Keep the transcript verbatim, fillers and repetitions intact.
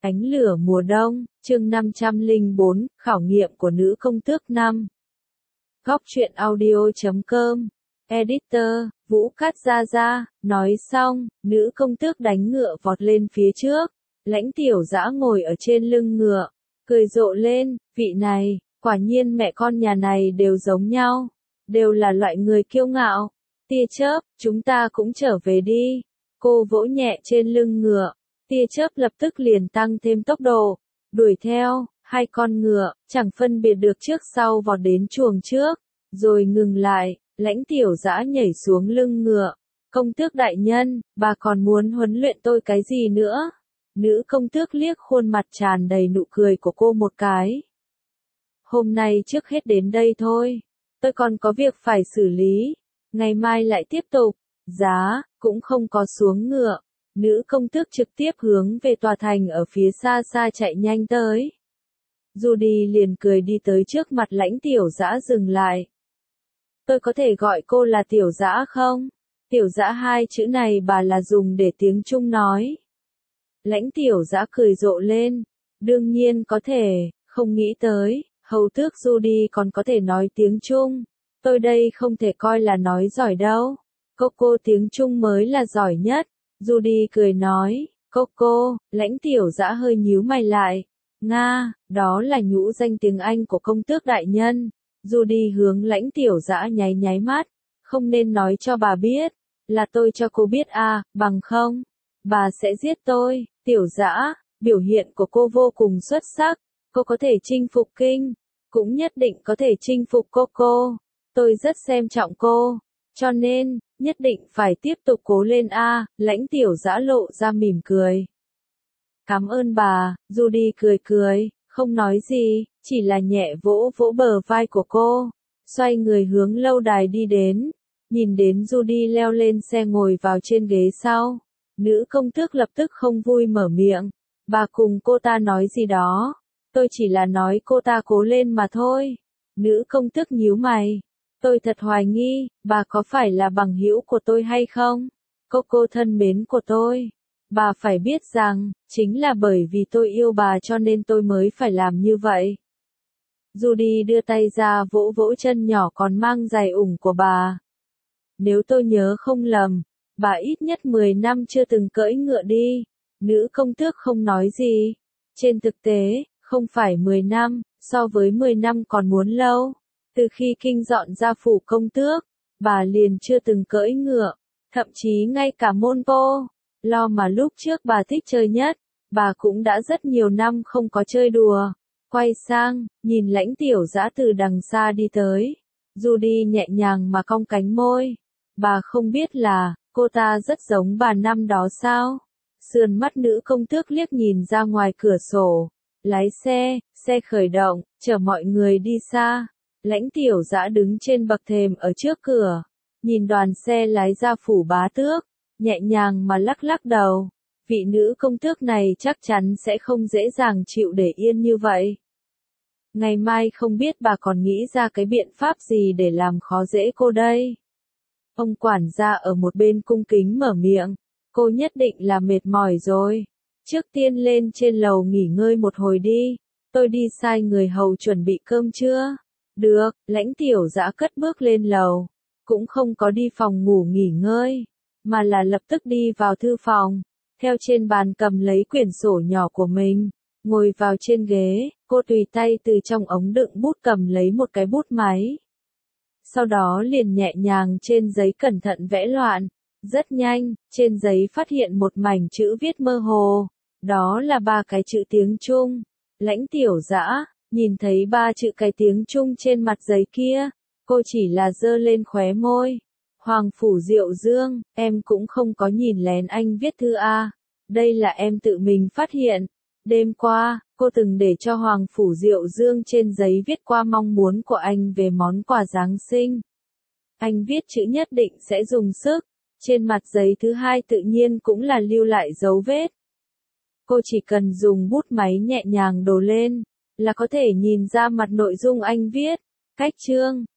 Ánh lửa mùa đông, chương năm trăm lẻ bốn, khảo nghiệm của nữ công tước năm. Góc truyện audio chấm com, Editor, Vũ Cát Gia Gia, nói xong, nữ công tước đánh ngựa vọt lên phía trước, Lãnh Tiểu Dã ngồi ở trên lưng ngựa, cười rộ lên, vị này, quả nhiên mẹ con nhà này đều giống nhau, đều là loại người kiêu ngạo. Tia chớp, chúng ta cũng trở về đi. Cô vỗ nhẹ trên lưng ngựa. Tia chớp lập tức liền tăng thêm tốc độ, đuổi theo, hai con ngựa, chẳng phân biệt được trước sau vọt đến chuồng trước, rồi ngừng lại, Lãnh Tiểu Dã nhảy xuống lưng ngựa. Công tước đại nhân, bà còn muốn huấn luyện tôi cái gì nữa? Nữ công tước liếc khuôn mặt tràn đầy nụ cười của cô một cái. Hôm nay trước hết đến đây thôi, tôi còn có việc phải xử lý, ngày mai lại tiếp tục. Giá, cũng không có xuống ngựa. Nữ công tước trực tiếp hướng về tòa thành ở phía xa xa chạy nhanh tới. Judy liền cười đi tới trước mặt Lãnh Tiểu Dã dừng lại. Tôi có thể gọi cô là Tiểu Dã không? Tiểu Dã hai chữ này bà là dùng để tiếng Trung nói. Lãnh Tiểu Dã cười rộ lên. Đương nhiên có thể, không nghĩ tới, hầu tước Judy còn có thể nói tiếng Trung. Tôi đây không thể coi là nói giỏi đâu. Coco tiếng Trung mới là giỏi nhất. Judy cười nói, Coco, Lãnh Tiểu Dã hơi nhíu mày lại. Nga, đó là nhũ danh tiếng Anh của công tước đại nhân. Judy hướng Lãnh Tiểu Dã nháy nháy mắt, không nên nói cho bà biết, là tôi cho cô biết à, bằng không, bà sẽ giết tôi. Tiểu Dã, biểu hiện của cô vô cùng xuất sắc, cô có thể chinh phục kinh, cũng nhất định có thể chinh phục Coco. Tôi rất xem trọng cô, cho nên, nhất định phải tiếp tục cố lên a. À, Lãnh Tiểu Dã lộ ra mỉm cười. Cảm ơn bà. Judy cười cười, không nói gì, chỉ là nhẹ vỗ vỗ bờ vai của cô, xoay người hướng lâu đài đi đến. Nhìn đến Judy leo lên xe ngồi vào trên ghế sau, nữ công tước lập tức không vui mở miệng. Bà cùng cô ta nói gì đó, tôi chỉ là nói cô ta cố lên mà thôi. Nữ công tước nhíu mày. Tôi thật hoài nghi, bà có phải là bằng hữu của tôi hay không? Coco thân mến của tôi. Bà phải biết rằng, chính là bởi vì tôi yêu bà cho nên tôi mới phải làm như vậy. Judy đưa tay ra vỗ vỗ chân nhỏ còn mang giày ủng của bà. Nếu tôi nhớ không lầm, bà ít nhất mười năm chưa từng cưỡi ngựa đi. Nữ công tước không nói gì. Trên thực tế, không phải mười năm, so với mười năm còn muốn lâu. Từ khi kinh dọn ra phủ công tước, bà liền chưa từng cưỡi ngựa, thậm chí ngay cả môn po, lo mà lúc trước bà thích chơi nhất, bà cũng đã rất nhiều năm không có chơi đùa. Quay sang, nhìn Lãnh Tiểu Dã từ đằng xa đi tới. Judy nhẹ nhàng mà cong cánh môi. Bà không biết là, cô ta rất giống bà năm đó sao? Sườn mắt nữ công tước liếc nhìn ra ngoài cửa sổ. Lái xe, xe khởi động, chở mọi người đi xa. Lãnh Tiểu Dã đứng trên bậc thềm ở trước cửa, nhìn đoàn xe lái ra phủ bá tước, nhẹ nhàng mà lắc lắc đầu. Vị nữ công tước này chắc chắn sẽ không dễ dàng chịu để yên như vậy. Ngày mai không biết bà còn nghĩ ra cái biện pháp gì để làm khó dễ cô đây. Ông quản gia ở một bên cung kính mở miệng, cô nhất định là mệt mỏi rồi. Trước tiên lên trên lầu nghỉ ngơi một hồi đi, tôi đi sai người hầu chuẩn bị cơm trưa. Được, Lãnh Tiểu Dã cất bước lên lầu, cũng không có đi phòng ngủ nghỉ ngơi, mà là lập tức đi vào thư phòng, theo trên bàn cầm lấy quyển sổ nhỏ của mình, ngồi vào trên ghế, cô tùy tay từ trong ống đựng bút cầm lấy một cái bút máy. Sau đó liền nhẹ nhàng trên giấy cẩn thận vẽ loạn, rất nhanh, trên giấy phát hiện một mảnh chữ viết mơ hồ, đó là ba cái chữ tiếng Trung. Lãnh Tiểu Dã nhìn thấy ba chữ cái tiếng Trung trên mặt giấy kia, cô chỉ là giơ lên khóe môi. Hoàng Phủ Diệu Dương, em cũng không có nhìn lén anh viết thư a. Đây là em tự mình phát hiện. Đêm qua, cô từng để cho Hoàng Phủ Diệu Dương trên giấy viết qua mong muốn của anh về món quà Giáng sinh. Anh viết chữ nhất định sẽ dùng sức. Trên mặt giấy thứ hai tự nhiên cũng là lưu lại dấu vết. Cô chỉ cần dùng bút máy nhẹ nhàng đổ lên, là có thể nhìn ra mặt nội dung anh viết. Cách chương,